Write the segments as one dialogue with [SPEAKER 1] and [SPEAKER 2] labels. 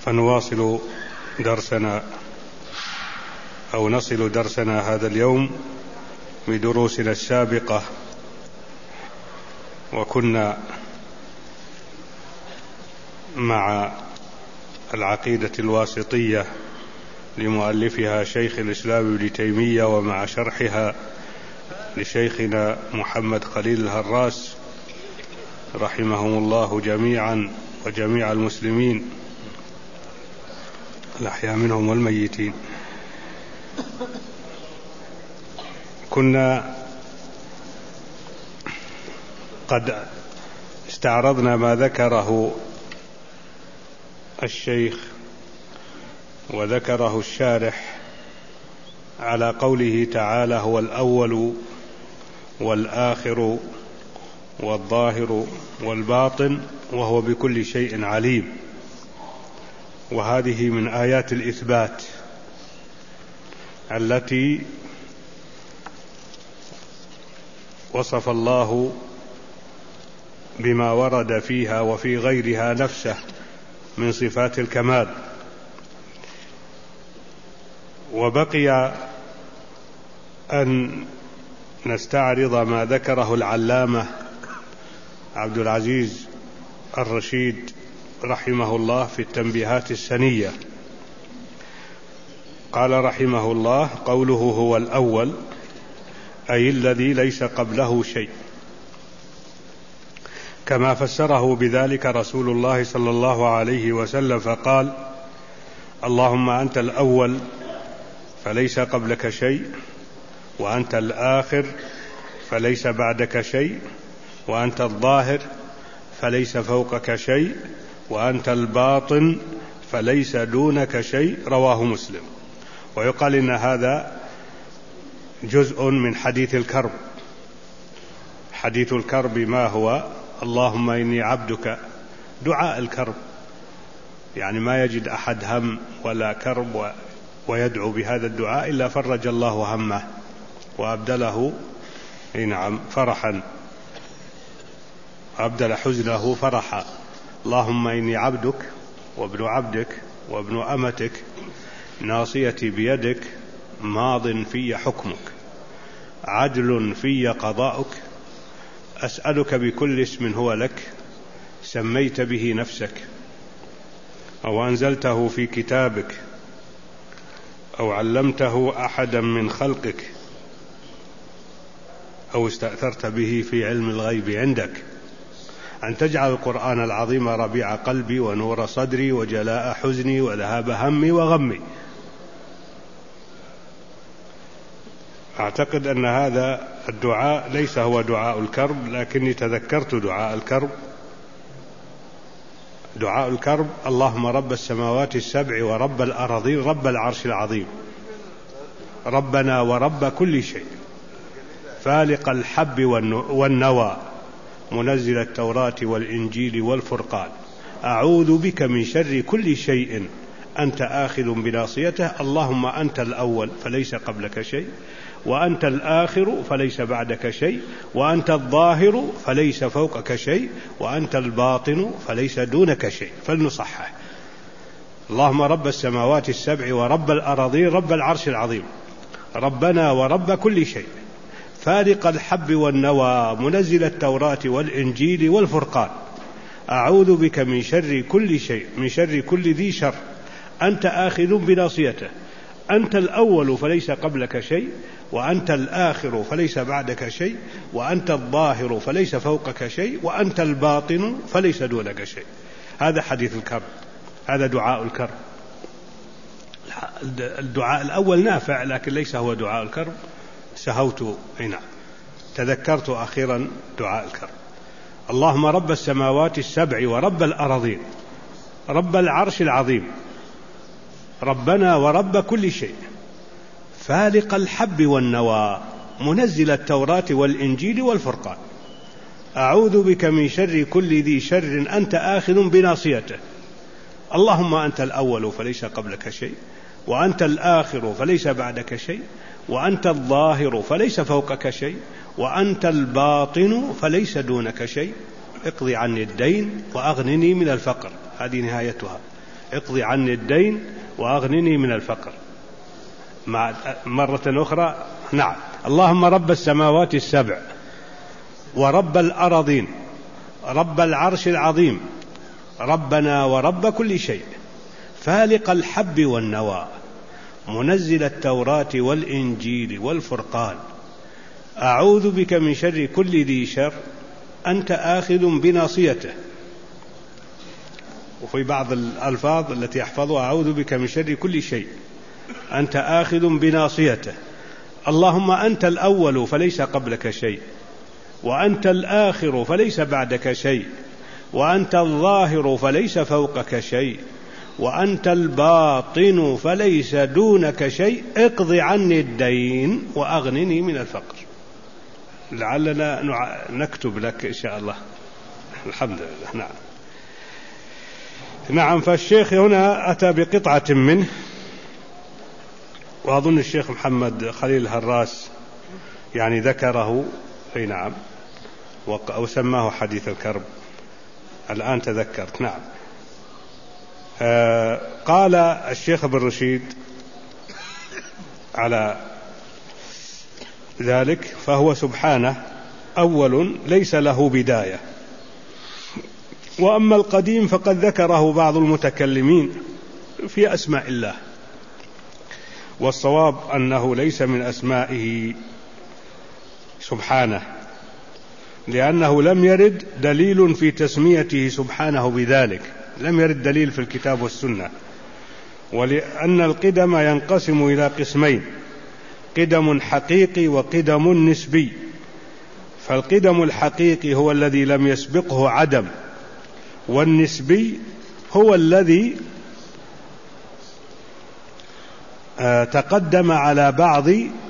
[SPEAKER 1] فنواصل درسنا أو نصل درسنا هذا اليوم بدروسنا السابقة، وكنا مع العقيدة الواسطية لمؤلفها شيخ الإسلام ابن تيمية، ومع شرحها لشيخنا محمد خليل الهراس رحمهم الله جميعا وجميع المسلمين الأحياء منهم والميتين. كنا قد استعرضنا ما ذكره الشيخ وذكره الشارح على قوله تعالى: هو الأول والآخر والظاهر والباطن وهو بكل شيء عليم. وهذه من آيات الإثبات التي وصف الله بما ورد فيها وفي غيرها نفسه من صفات الكمال. وبقي أن نستعرض ما ذكره العلامة عبد العزيز الرشيد رحمه الله في التنبيهات السنية. قال رحمه الله: قوله هو الأول أي الذي ليس قبله شيء، كما فسره بذلك رسول الله صلى الله عليه وسلم فقال: اللهم أنت الأول فليس قبلك شيء، وأنت الآخر فليس بعدك شيء، وأنت الظاهر فليس فوقك شيء، وأنت الباطن فليس دونك شيء. رواه مسلم. ويقال إن هذا جزء من حديث الكرب. حديث الكرب ما هو؟ اللهم إني عبدك، دعاء الكرب، يعني ما يجد أحد هم ولا كرب ويدعو بهذا الدعاء إلا فرج الله همه وأبدله فرحا، أبدل حزنه فرحا. اللهم إني عبدك وابن عبدك وابن أمتك، ناصيتي بيدك، ماض في حكمك، عدل في قضاؤك، أسألك بكل اسم هو لك سميت به نفسك أو أنزلته في كتابك أو علمته أحدا من خلقك أو استأثرت به في علم الغيب عندك، أن تجعل القرآن العظيم ربيع قلبي ونور صدري وجلاء حزني وذهاب همي وغمي. أعتقد أن هذا الدعاء ليس هو دعاء الكرب، لكني تذكرت دعاء الكرب. دعاء الكرب: اللهم رب السماوات السبع ورب الأراضين رب العرش العظيم، ربنا ورب كل شيء، فالق الحب والنوى، منزل التوراة والإنجيل والفرقان، أعوذ بك من شر كل شيء أنت آخذ بناصيته. اللهم أنت الأول فليس قبلك شيء، وأنت الآخر فليس بعدك شيء، وأنت الظاهر فليس فوقك شيء، وأنت الباطن فليس دونك شيء. فلنصحح: اللهم رب السماوات السبع ورب الأراضين رب العرش العظيم، ربنا ورب كل شيء، فالق الحب والنوى، منزل التوراة والإنجيل والفرقان، أعوذ بك من شر كل شيء، من شر كل ذي شر أنت آخذ بناصيته. أنت الأول فليس قبلك شيء، وأنت الآخر فليس بعدك شيء، وأنت الظاهر فليس فوقك شيء، وأنت الباطن فليس دونك شيء. هذا حديث الكرب، هذا دعاء الكرب. الدعاء الأول نافع، لكن ليس هو دعاء الكرب. سهوت هنا، تذكرت أخيرا دعاء الكرب: اللهم رب السماوات السبع ورب الأراضين رب العرش العظيم، ربنا ورب كل شيء، فالق الحب والنوى، منزل التوراة والإنجيل والفرقان، أعوذ بك من شر كل ذي شر أنت آخذ بناصيته. اللهم أنت الأول فليس قبلك شيء، وأنت الآخر فليس بعدك شيء، وأنت الظاهر فليس فوقك شيء، وأنت الباطن فليس دونك شيء. اقضي عني الدين وأغنني من الفقر. هذه نهايتها. اقضي عني الدين وأغنني من الفقر. مرة أخرى. نعم. اللهم رب السماوات السبع ورب الأراضين رب العرش العظيم ربنا ورب كل شيء فالق الحب والنوى منزل التوراة والإنجيل والفرقان أعوذ بك من شر كل ذي شر أنت آخذ بناصيته. وفي بعض الألفاظ التي أحفظها أعوذ بك من شر كل شيء أنت آخذ بناصيته. اللهم أنت الأول فليس قبلك شيء وأنت الآخر فليس بعدك شيء وأنت الظاهر فليس فوقك شيء وأنت الباطن فليس دونك شيء اقض عني الدين وأغنني من الفقر. لعلنا نكتب لك إن شاء الله. الحمد لله. نعم. فالشيخ هنا أتى بقطعة منه، وأظن الشيخ محمد خليل هراس يعني ذكره. أي نعم. وسماه حديث الكرب. الآن تذكرت. نعم. قال الشيخ ابن رشيد على ذلك فهو سبحانه أول ليس له بداية، وأما القديم فقد ذكره بعض المتكلمين في أسماء الله، والصواب أنه ليس من أسمائه سبحانه، لأنه لم يرد دليل في تسميته سبحانه بذلك، لم يرد دليل في الكتاب والسنة. ولأن القدم ينقسم إلى قسمين: قدم حقيقي وقدم نسبي. فالقدم الحقيقي هو الذي لم يسبقه عدم، والنسبي هو الذي تقدم على بعض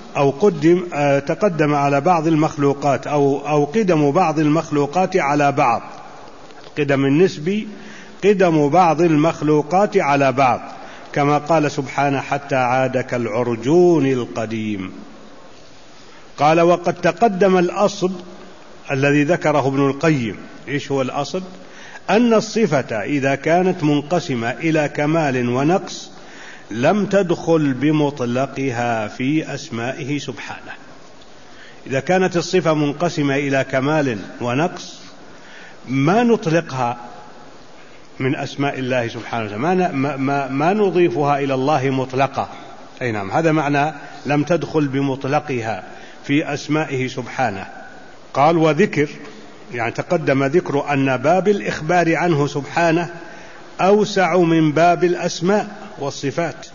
[SPEAKER 1] تقدم على بعض المخلوقات أو قدم بعض المخلوقات على بعض. القدم النسبي قدم بعض المخلوقات على بعض، كما قال سبحانه: حتى عاد كالعرجون القديم. قال: وقد تقدم الأصل الذي ذكره ابن القيم. إيش هو الأصل؟ أن الصفة إذا كانت منقسمة إلى كمال ونقص لم تدخل بمطلقها في أسمائه سبحانه. إذا كانت الصفة منقسمة إلى كمال ونقص ما نطلقها من أسماء الله سبحانه، ما نضيفها إلى الله مطلقة. أي نعم، هذا معنى لم تدخل بمطلقها في أسمائه سبحانه. قال: وذكر، يعني تقدم ذكر أن باب الإخبار عنه سبحانه أوسع من باب الأسماء والصفات،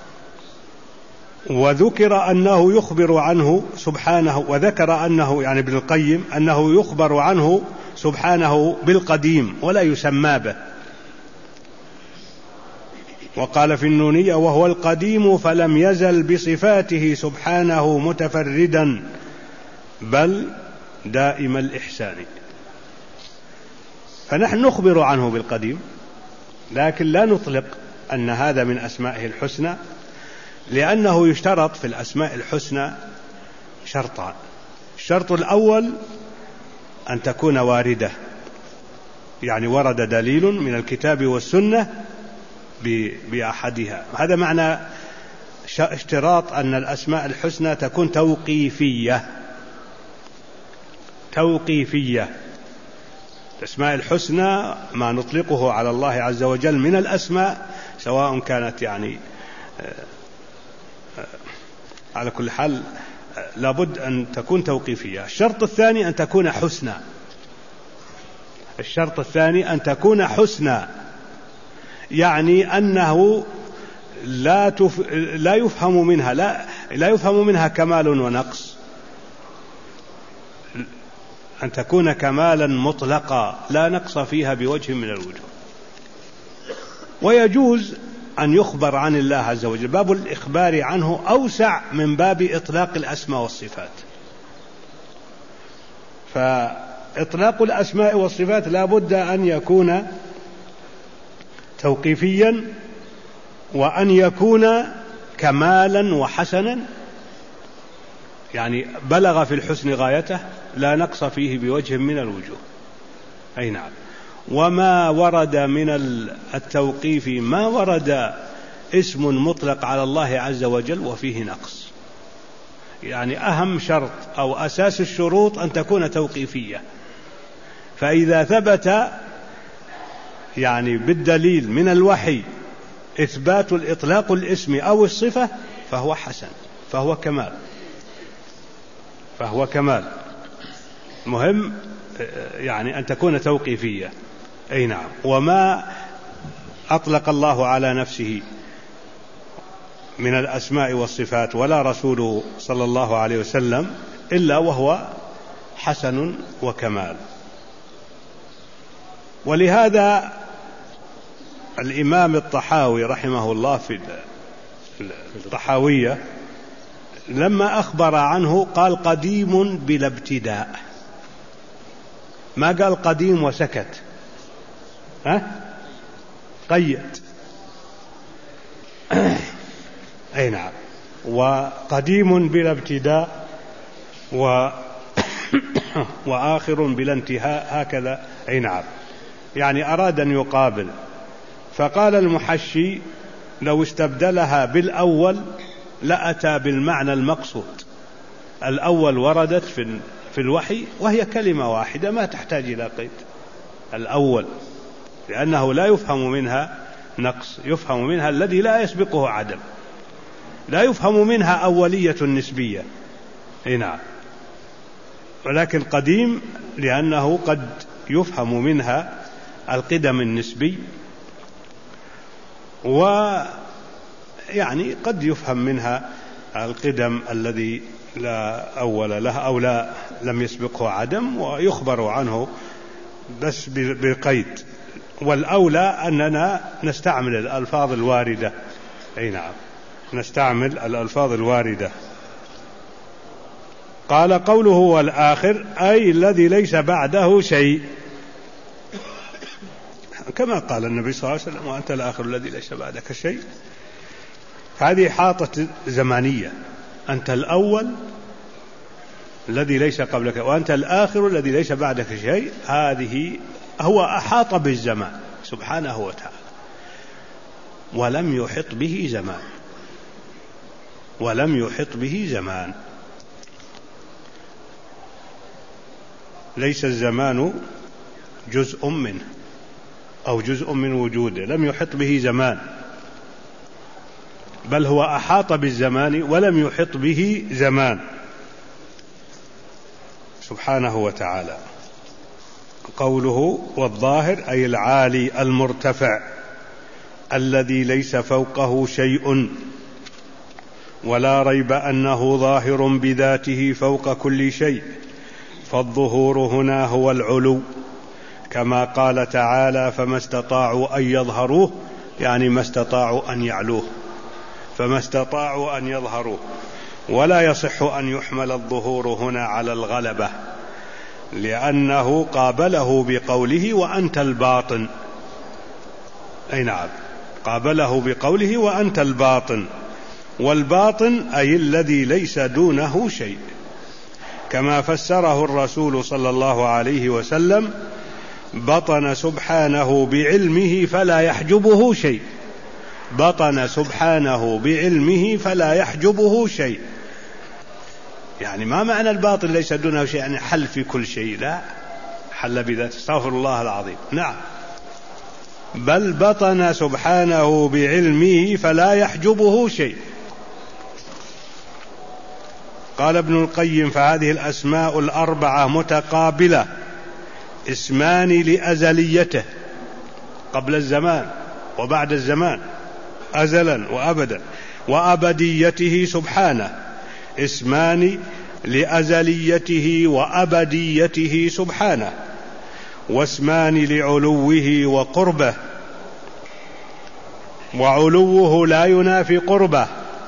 [SPEAKER 1] وذكر أنه يخبر عنه سبحانه، وذكر أنه يعني ابن القيم أنه يخبر عنه سبحانه بالقديم ولا يسمى به. وقال في النونية: وهو القديم فلم يزل بصفاته سبحانه متفردا بل دائم الإحسان. فنحن نخبر عنه بالقديم، لكن لا نطلق أن هذا من أسمائه الحسنى، لأنه يشترط في الأسماء الحسنى شرطان: الشرط الأول أن تكون واردة، يعني ورد دليل من الكتاب والسنة بأحدها. هذا معنى اشتراط أن الأسماء الحسنى تكون توقيفية. الأسماء الحسنى ما نطلقه على الله عز وجل من الأسماء، سواء كانت يعني على كل حال لابد أن تكون توقيفية. الشرط الثاني أن تكون حسنى. يعني أنه لا يفهم منها كمال ونقص، أن تكون كمالا مطلقا لا نقص فيها بوجه من الوجوه. ويجوز أن يخبر عن الله عز وجل، باب الإخبار عنه أوسع من باب إطلاق الأسماء والصفات. فإطلاق الأسماء والصفات لا بد أن يكون توقيفيا، وأن يكون كمالا وحسنا، يعني بلغ في الحسن غايته لا نقص فيه بوجه من الوجوه. أي نعم. وما ورد من التوقيف ما ورد اسم مطلق على الله عز وجل وفيه نقص. يعني أهم شرط أو أساس الشروط أن تكون توقيفية، فإذا ثبت يعني بالدليل من الوحي إثبات الإطلاق الاسم أو الصفة فهو حسن، فهو كمال. مهم يعني أن تكون توقيفية. أي نعم. وما أطلق الله على نفسه من الأسماء والصفات ولا رسوله صلى الله عليه وسلم إلا وهو حسن وكمال. ولهذا الإمام الطحاوي رحمه الله في الطحاوية لما أخبر عنه قال قديم بلا ابتداء، ما قال قديم وسكت، قيد. أي نعم. وقديم بلا ابتداء وآخر بلا انتهاء، هكذا. أي نعم. يعني أراد أن يقابل، فقال المحشي لو استبدلها بالأول لأتى بالمعنى المقصود. الأول وردت في الوحي وهي كلمة واحدة ما تحتاج إلى قيد، الأول، لأنه لا يفهم منها نقص، يفهم منها الذي لا يسبقه عدم، لا يفهم منها أولية نسبية. نعم. ولكن قديم لأنه قد يفهم منها القدم النسبي، ويعني قد يفهم منها القدم الذي لا أول له أو لا لم يسبقه عدم، ويخبر عنه بس بقيد. والأولى أننا نستعمل الألفاظ الواردة. أي نعم، نستعمل الألفاظ الواردة. قال قوله والآخر أي الذي ليس بعده شيء، كما قال النبي صلى الله عليه وسلم وأنت الآخر الذي ليس بعدك شيء. هذه حاطة زمانية، أنت الأول الذي ليس قبلك وأنت الآخر الذي ليس بعدك شيء. هذه هو أحاط بالزمان سبحانه وتعالى ولم يحط به زمان، ليس الزمان جزء منه أو جزء من وجوده، لم يحط به زمان، بل هو أحاط بالزمان ولم يحط به زمان سبحانه وتعالى. قوله والظاهر أي العالي المرتفع الذي ليس فوقه شيء، ولا ريب أنه ظاهر بذاته فوق كل شيء، فالظهور هنا هو العلو، كما قال تعالى فما استطاعوا أن يظهروه، يعني ما استطاعوا أن يعلوه، فما استطاعوا أن يظهروه. ولا يصح أن يحمل الظهور هنا على الغلبة، لأنه قابله بقوله وأنت الباطن. أي نعم، قابله بقوله وأنت الباطن، والباطن أي الذي ليس دونه شيء، كما فسره الرسول صلى الله عليه وسلم بطن سبحانه بعلمه فلا يحجبه شيء، بطن سبحانه بعلمه فلا يحجبه شيء. يعني ما معنى الباطن ليس دونه شيء؟ يعني حل في كل شيء، لا، حل بذات، استغفر الله العظيم، نعم، بل بطن سبحانه بعلمه فلا يحجبه شيء. قال ابن القيم فهذه الأسماء الأربعة متقابلة، اسمان لأزليته قبل الزمان وبعد الزمان، أزلا وأبدا، وأبديته سبحانه، اسمان لأزليته وأبديته سبحانه، واسمان لعلوه وقربه، وعلوه لا ينافي قربه،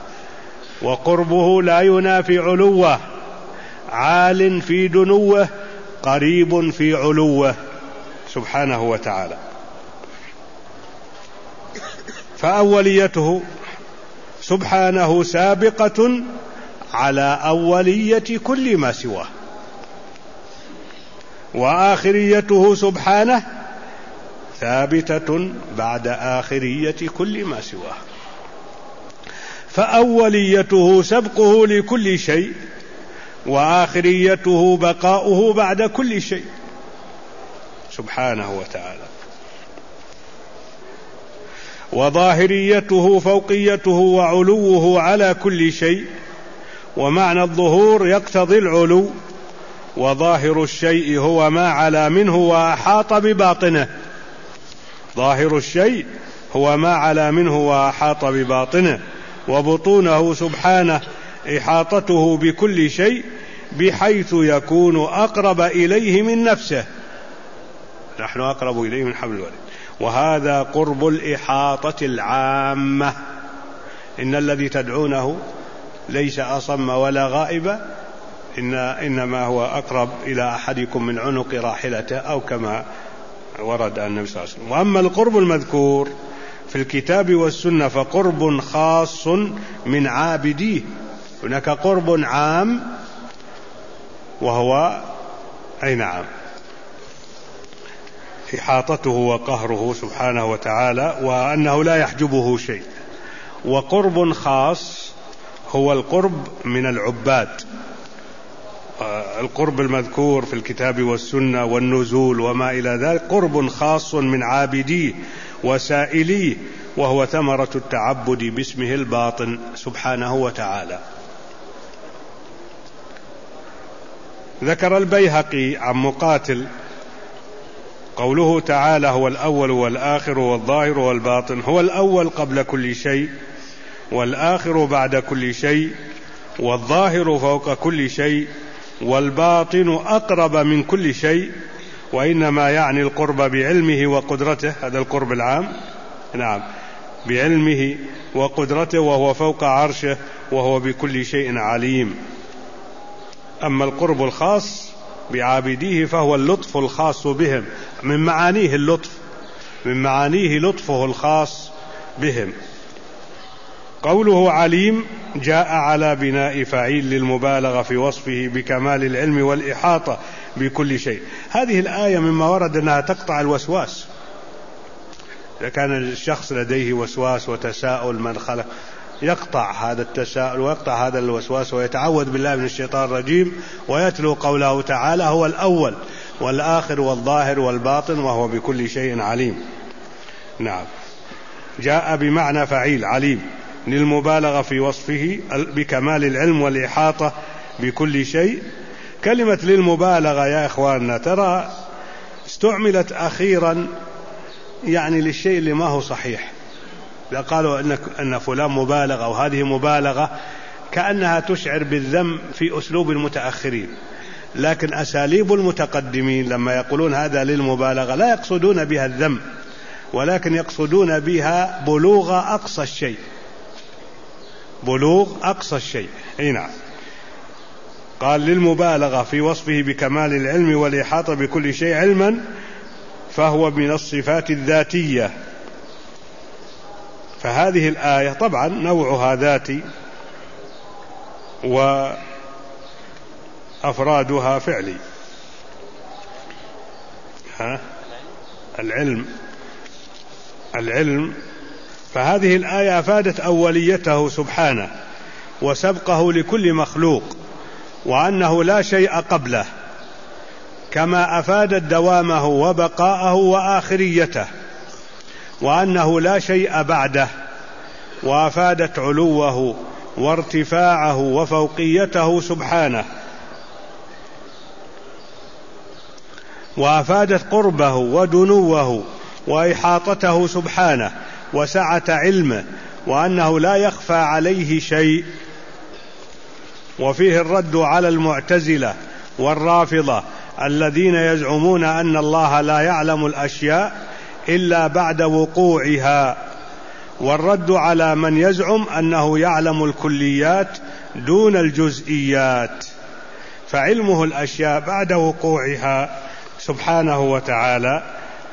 [SPEAKER 1] وقربه لا ينافي علوه، عال في دنوه قريب في علوه سبحانه وتعالى. فأوليته سبحانه سابقة على أولية كل ما سواه، وآخريته سبحانه ثابتة بعد آخرية كل ما سواه. فأوليته سبقه لكل شيء، وآخريته بقاؤه بعد كل شيء سبحانه وتعالى. وظاهريته فوقيته وعلوه على كل شيء، ومعنى الظهور يقتضي العلو، وظاهر الشيء هو ما علا منه وأحاط بباطنه. ظاهر الشيء هو ما علا منه وأحاط بباطنه، وبطونه سبحانه إحاطته بكل شيء بحيث يكون أقرب إليه من نفسه. نحن أقرب إليه من حبل الوريد، وهذا قرب الإحاطة العامة. إن الذي تدعونه ليس أصم ولا غائب، إنما هو أقرب إلى أحدكم من عنق راحلته، أو كما ورد عن النبي صلى الله عليه وسلم. وأما القرب المذكور في الكتاب والسنة فقرب خاص من عابديه. هناك قرب عام وهو أي نعم إحاطته وقهره سبحانه وتعالى، وأنه لا يحجبه شيء. وقرب خاص هو القرب من العباد. القرب المذكور في الكتاب والسنة والنزول وما إلى ذلك قرب خاص من عابديه وسائليه، وهو ثمرة التعبد باسمه الباطن سبحانه وتعالى. ذكر البيهقي عن مقاتل قوله تعالى: هو الأول والآخر والظاهر والباطن. هو الأول قبل كل شيء، والآخر بعد كل شيء، والظاهر فوق كل شيء، والباطن أقرب من كل شيء. وإنما يعني القرب بعلمه وقدرته، هذا القرب العام، نعم، بعلمه وقدرته، وهو فوق عرشه، وهو بكل شيء عليم. أما القرب الخاص بعابديه فهو اللطف الخاص بهم، من معانيه اللطف، من معانيه لطفه الخاص بهم. قوله عليم جاء على بناء فعيل للمبالغة في وصفه بكمال العلم والإحاطة بكل شيء. هذه الآية مما ورد أنها تقطع الوسواس. إذا كان الشخص لديه وسواس وتساؤل من خلق، يقطع هذا التساؤل ويقطع هذا الوسواس، ويتعوذ بالله من الشيطان الرجيم، ويتلو قوله تعالى: هو الأول والآخر والظاهر والباطن وهو بكل شيء عليم. نعم، جاء بمعنى فعيل عليم للمبالغة في وصفه بكمال العلم والإحاطة بكل شيء. كلمة للمبالغة يا إخواننا ترى استعملت أخيرا يعني للشيء اللي ما هو صحيح. إذا قالوا أن فلان مبالغة أو هذه مبالغة كأنها تشعر بالذم في أسلوب المتأخرين، لكن أساليب المتقدمين لما يقولون هذا للمبالغة لا يقصدون بها الذم، ولكن يقصدون بها بلوغ أقصى الشيء، بلوغ أقصى الشيء. نعم، قال للمبالغة في وصفه بكمال العلم والإحاطة بكل شيء علما، فهو من الصفات الذاتية. فهذه الآية طبعا نوعها ذاتي وأفرادها فعلي. العلم. فهذه الآية أفادت أوليته سبحانه وسبقه لكل مخلوق، وأنه لا شيء قبله، كما أفادت دوامه وبقاءه وآخريته، وأنه لا شيء بعده، وأفادت علوه وارتفاعه وفوقيته سبحانه، وأفادت قربه ودنوه وإحاطته سبحانه وسعة علمه، وأنه لا يخفى عليه شيء. وفيه الرد على المعتزلة والرافضة الذين يزعمون أن الله لا يعلم الأشياء إلا بعد وقوعها، والرد على من يزعم أنه يعلم الكليات دون الجزئيات، فعلمه الأشياء بعد وقوعها سبحانه وتعالى،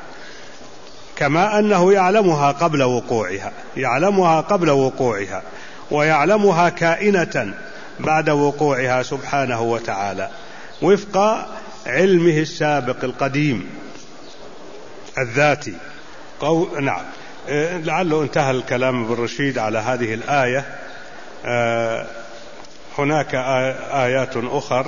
[SPEAKER 1] كما أنه يعلمها قبل وقوعها، يعلمها قبل وقوعها، ويعلمها كائنة بعد وقوعها سبحانه وتعالى، وفق علمه السابق القديم الذاتي نعم. لعله انتهى الكلام ابن رشيد على هذه الآية. هناك آيات أخر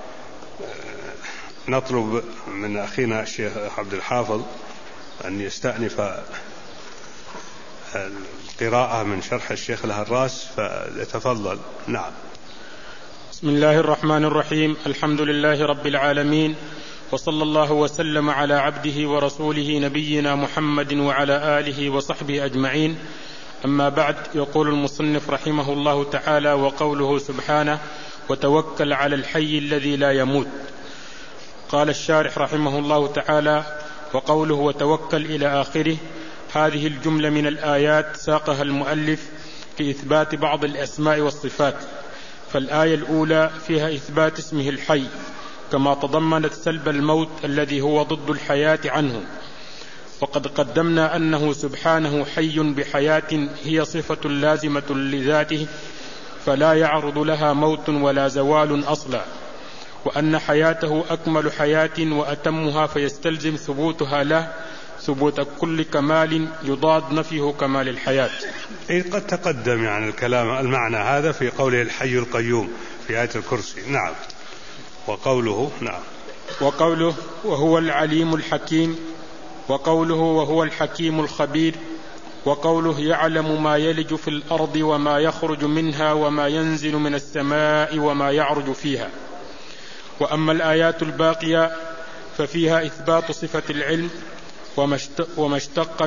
[SPEAKER 1] نطلب من أخينا الشيخ عبد الحافظ أن يستأنف القراءة من شرح الشيخ الهراس، فليتفضل. نعم.
[SPEAKER 2] بسم الله الرحمن الرحيم. الحمد لله رب العالمين، وصلى الله وسلم على عبده ورسوله نبينا محمد وعلى آله وصحبه أجمعين. أما بعد، يقول المصنف رحمه الله تعالى: وقوله سبحانه: وتوكل على الحي الذي لا يموت. قال الشارح رحمه الله تعالى: وقوله وتوكل إلى آخره، هذه الجملة من الآيات ساقها المؤلف في إثبات بعض الأسماء والصفات. فالآية الأولى فيها إثبات اسمه الحي، كما تضمنت سلب الموت الذي هو ضد الحياة عنه، وقد قدمنا أنه سبحانه حي بحياة هي صفة لازمة لذاته، فلا يعرض لها موت ولا زوال أصلا، وأن حياته أكمل حياة وأتمها، فيستلزم ثبوتها له ثبوت كل كمال يضاد نفيه كمال الحياة.
[SPEAKER 1] قد تقدم يعني الكلام المعنى هذا في قوله الحي القيوم في آية الكرسي. نعم. وقوله نعم.
[SPEAKER 2] وقوله وهو العليم الحكيم، وقوله وهو الحكيم الخبير، وقوله يعلم ما يلج في الأرض وما يخرج منها وما ينزل من السماء وما يعرج فيها. وأما الآيات الباقية ففيها إثبات صفة العلم وما اشتق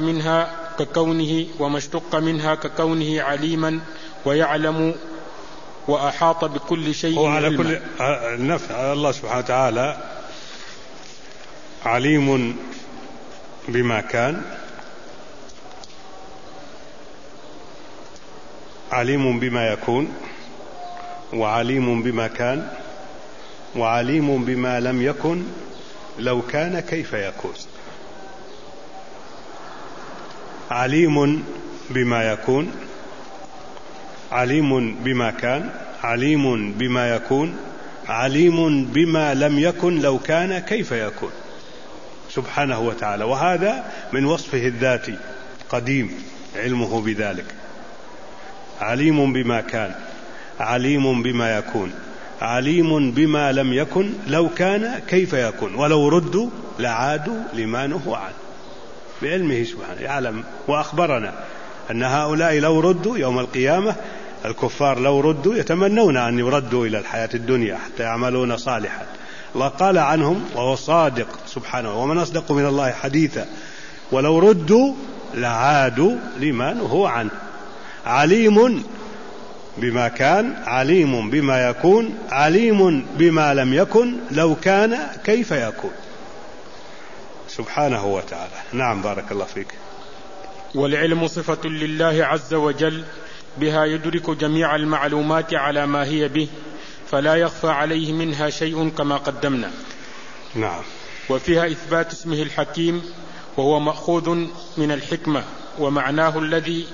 [SPEAKER 2] منها ككونه عليما ويعلم وأحاط بكل شيء
[SPEAKER 1] وعلى كل الله سبحانه وتعالى عليم بما كان، عليم بما يكون، وعليم بما كان، وعليم بما لم يكن لو كان كيف يكون. عليم بما يكون، عليم بما كان، عليم بما يكون، عليم بما لم يكن لو كان كيف يكون، سبحانه وتعالى. وهذا من وصفه الذاتي قديم علمه بذلك. عليم بما كان، عليم بما يكون، عليم بما لم يكن لو كان كيف يكون، ولو ردوا لعادوا لما نهوا عنه، بعلمه سبحانه يعلم. وأخبرنا أن هؤلاء لو ردوا يوم القيامة، الكفار لو ردوا يتمنون أن يردوا إلى الحياة الدنيا حتى يعملون صالحا. الله قال عنهم وهو صادق سبحانه: ومن أصدق من الله حديثا، ولو ردوا لعادوا لما نهوا عنه. عليم بما كان، عليم بما يكون، عليم بما لم يكن لو كان كيف يكون، سبحانه وتعالى. نعم. بارك الله فيك.
[SPEAKER 2] والعلم صفة لله عز وجل، بها يدرك جميع المعلومات على ما هي به، فلا يخفى عليه منها شيء كما قدمنا.
[SPEAKER 1] نعم.
[SPEAKER 2] وفيها إثبات اسمه الحكيم، وهو مأخوذ من الحكمة، ومعناه الذي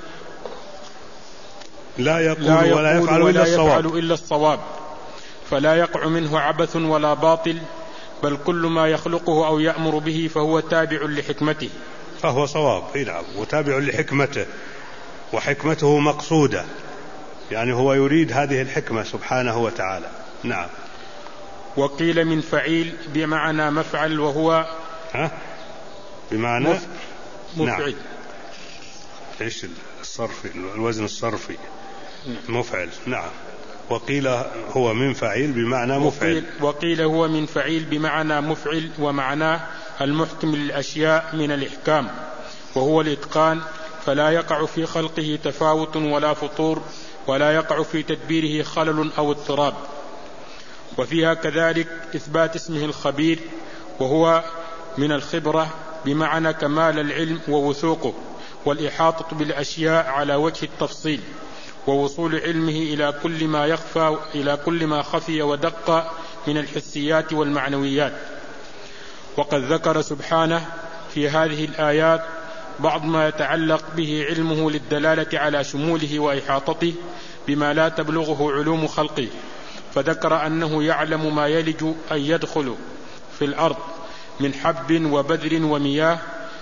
[SPEAKER 2] لا يقول ولا يفعل إلا الصواب، فلا يقع منه عبث ولا باطل، بل كل ما يخلقه أو يأمر به فهو تابع لحكمته،
[SPEAKER 1] فهو صواب. نعم. وتابع لحكمته، وحكمته مقصودة، يعني هو يريد هذه الحكمة سبحانه وتعالى. نعم.
[SPEAKER 2] وقيل من فعيل بمعنى مفعل، وهو
[SPEAKER 1] بمعنى
[SPEAKER 2] مفعل.
[SPEAKER 1] نعم. ايش الصرفي، الوزن الصرفي مفعل. نعم. وقيل هو من فعيل بمعنى مفعل.
[SPEAKER 2] وقيل هو من فعيل بمعنى مفعل، ومعناه المحكم للأشياء من الإحكام، وهو الإتقان، فلا يقع في خلقه تفاوت ولا فطور، ولا يقع في تدبيره خلل أو اضطراب. وفيها كذلك إثبات اسمه الخبير، وهو من الخبرة بمعنى كمال العلم ووثوقه، والإحاطة بالأشياء على وجه التفصيل، ووصول علمه إلى كل ما خفي ودق من الحسيات والمعنويات. وقد ذكر سبحانه في هذه الآيات بعض ما يتعلق به علمه للدلالة على شموله وإحاطته بما لا تبلغه علوم خلقه، فذكر أنه يعلم ما يلج أن يدخل في الأرض من حب وبذر ومياه،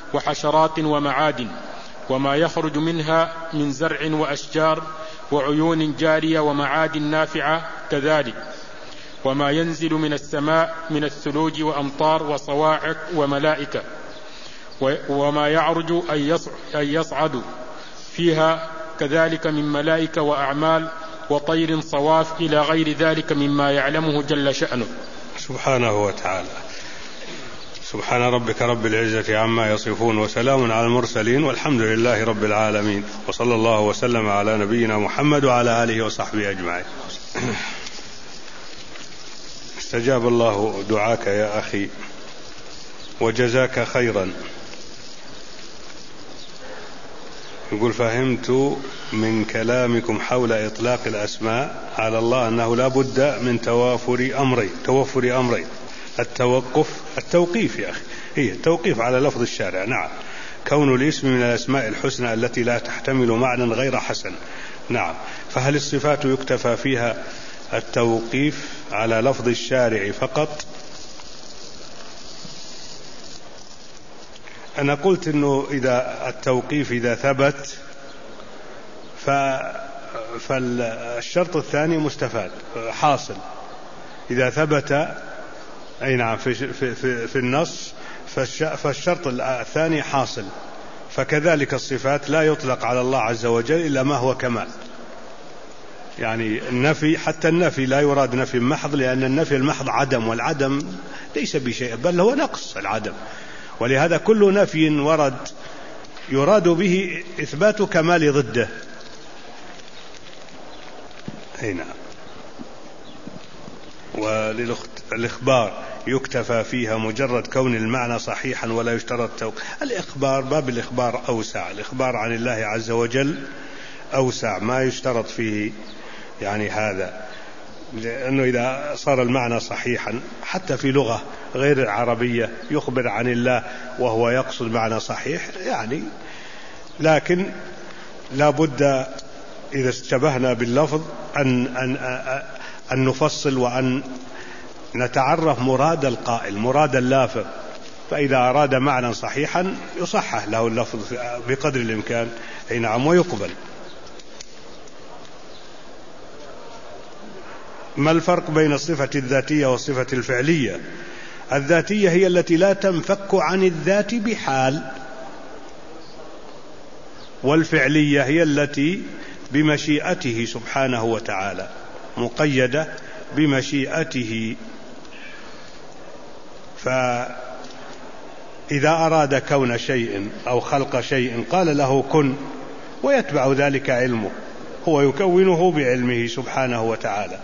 [SPEAKER 2] وحشرات ومعادن، وما يخرج منها من زرع وأشجار وعيون جارية ومعادن نافعة كذلك، وما ينزل من السماء من الثلوج وأمطار وصواعق وملائكة، وما يعرج أن يصعد فيها كذلك من ملائكة وأعمال وطير صواف إلى غير ذلك مما يعلمه جل شأنه
[SPEAKER 1] سبحانه وتعالى. سبحان ربك رب العزة عما يصفون، وسلام على المرسلين، والحمد لله رب العالمين، وصلى الله وسلم على نبينا محمد وعلى آله وصحبه أجمعين. استجاب الله دعاك يا أخي وجزاك خيرا. يقول: فهمت من كلامكم حول إطلاق الأسماء على الله أنه لا بد من توفر أمرين: التوقيف يا أخي، هي التوقيف على لفظ الشارع، نعم، كون الاسم من الأسماء الحسنى التي لا تحتمل معنى غير حسن، نعم. فهل الصفات يكتفى فيها التوقيف على لفظ الشارع فقط؟ أنا قلت أنه إذا التوقيف إذا ثبت فالشرط الثاني مستفاد حاصل، إذا ثبت أي نعم في النص فالشرط الثاني حاصل. فكذلك الصفات لا يطلق على الله عز وجل إلا ما هو كمال، يعني النفي، حتى النفي لا يراد نفي محض، لأن النفي المحض عدم، والعدم ليس بشيء بل هو نقص العدم، ولهذا كل نفي ورد يراد به إثبات كمال ضده. هنا والإخبار يكتفى فيها مجرد كون المعنى صحيحا ولا يشترط الإخبار، باب الإخبار أوسع، الإخبار عن الله عز وجل أوسع، ما يشترط فيه يعني هذا، لأنه إذا صار المعنى صحيحا حتى في لغة غير العربية يخبر عن الله وهو يقصد معنى صحيح يعني، لكن لا بد إذا اشتبهنا باللفظ أن نفصل وأن نتعرف مراد القائل، مراد اللافظ، فإذا أراد معنى صحيحا يصحح له اللفظ بقدر الإمكان، أي نعم، ويقبل. ما الفرق بين الصفة الذاتية والصفة الفعلية؟ الذاتية هي التي لا تنفك عن الذات بحال، والفعلية هي التي بمشيئته سبحانه وتعالى، مقيدة بمشيئته. فإذا أراد كون شيء أو خلق شيء قال له كن، ويتبع ذلك علمه، هو يكونه بعلمه سبحانه وتعالى.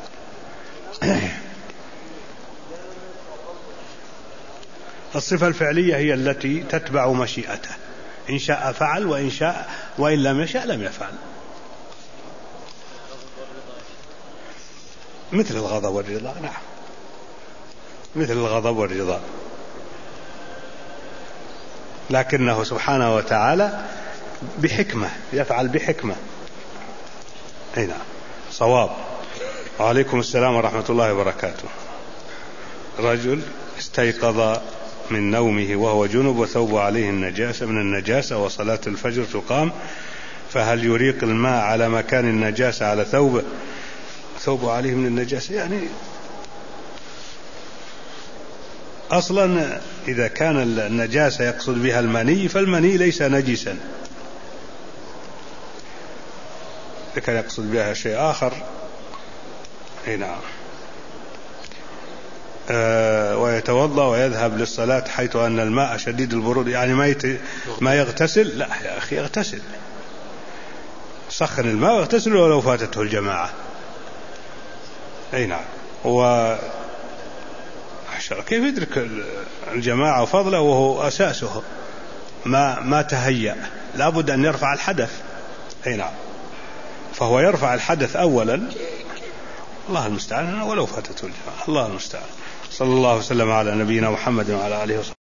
[SPEAKER 1] الصفة الفعلية هي التي تتبع مشيئته، إن شاء فعل وإن لم يشاء لم يفعل، مثل الغضب والرضا، نعم، مثل الغضب والرضا، لكنه سبحانه وتعالى بحكمة يفعل بحكمة. أي نعم، صواب. وعليكم السلام ورحمة الله وبركاته. رجل استيقظ من نومه وهو جنب وثوب عليه النجاسة من النجاسة وصلاة الفجر تقام، فهل يريق الماء على مكان النجاسة على ثوبه عليه من النجاسة؟ يعني أصلا إذا كان النجاسة يقصد بها المني فالمني ليس نجسا، إذا كان يقصد بها شيء آخر نعم. ويتوضأ ويذهب للصلاة حيث أن الماء شديد البرود، يعني ما يغتسل؟ لا يا أخي، يغتسل، سخن الماء ويغتسل ولو فاتته الجماعة. أي نعم. كيف يدرك الجماعة وفضله وهو أساسه ما تهيأ؟ لابد أن يرفع الحدث. أي نعم، فهو يرفع الحدث أولا، الله المستعان، ولو فاتته الجماعة، الله المستعان. صلى الله وسلم على نبينا محمد وعلى آله وصحبه.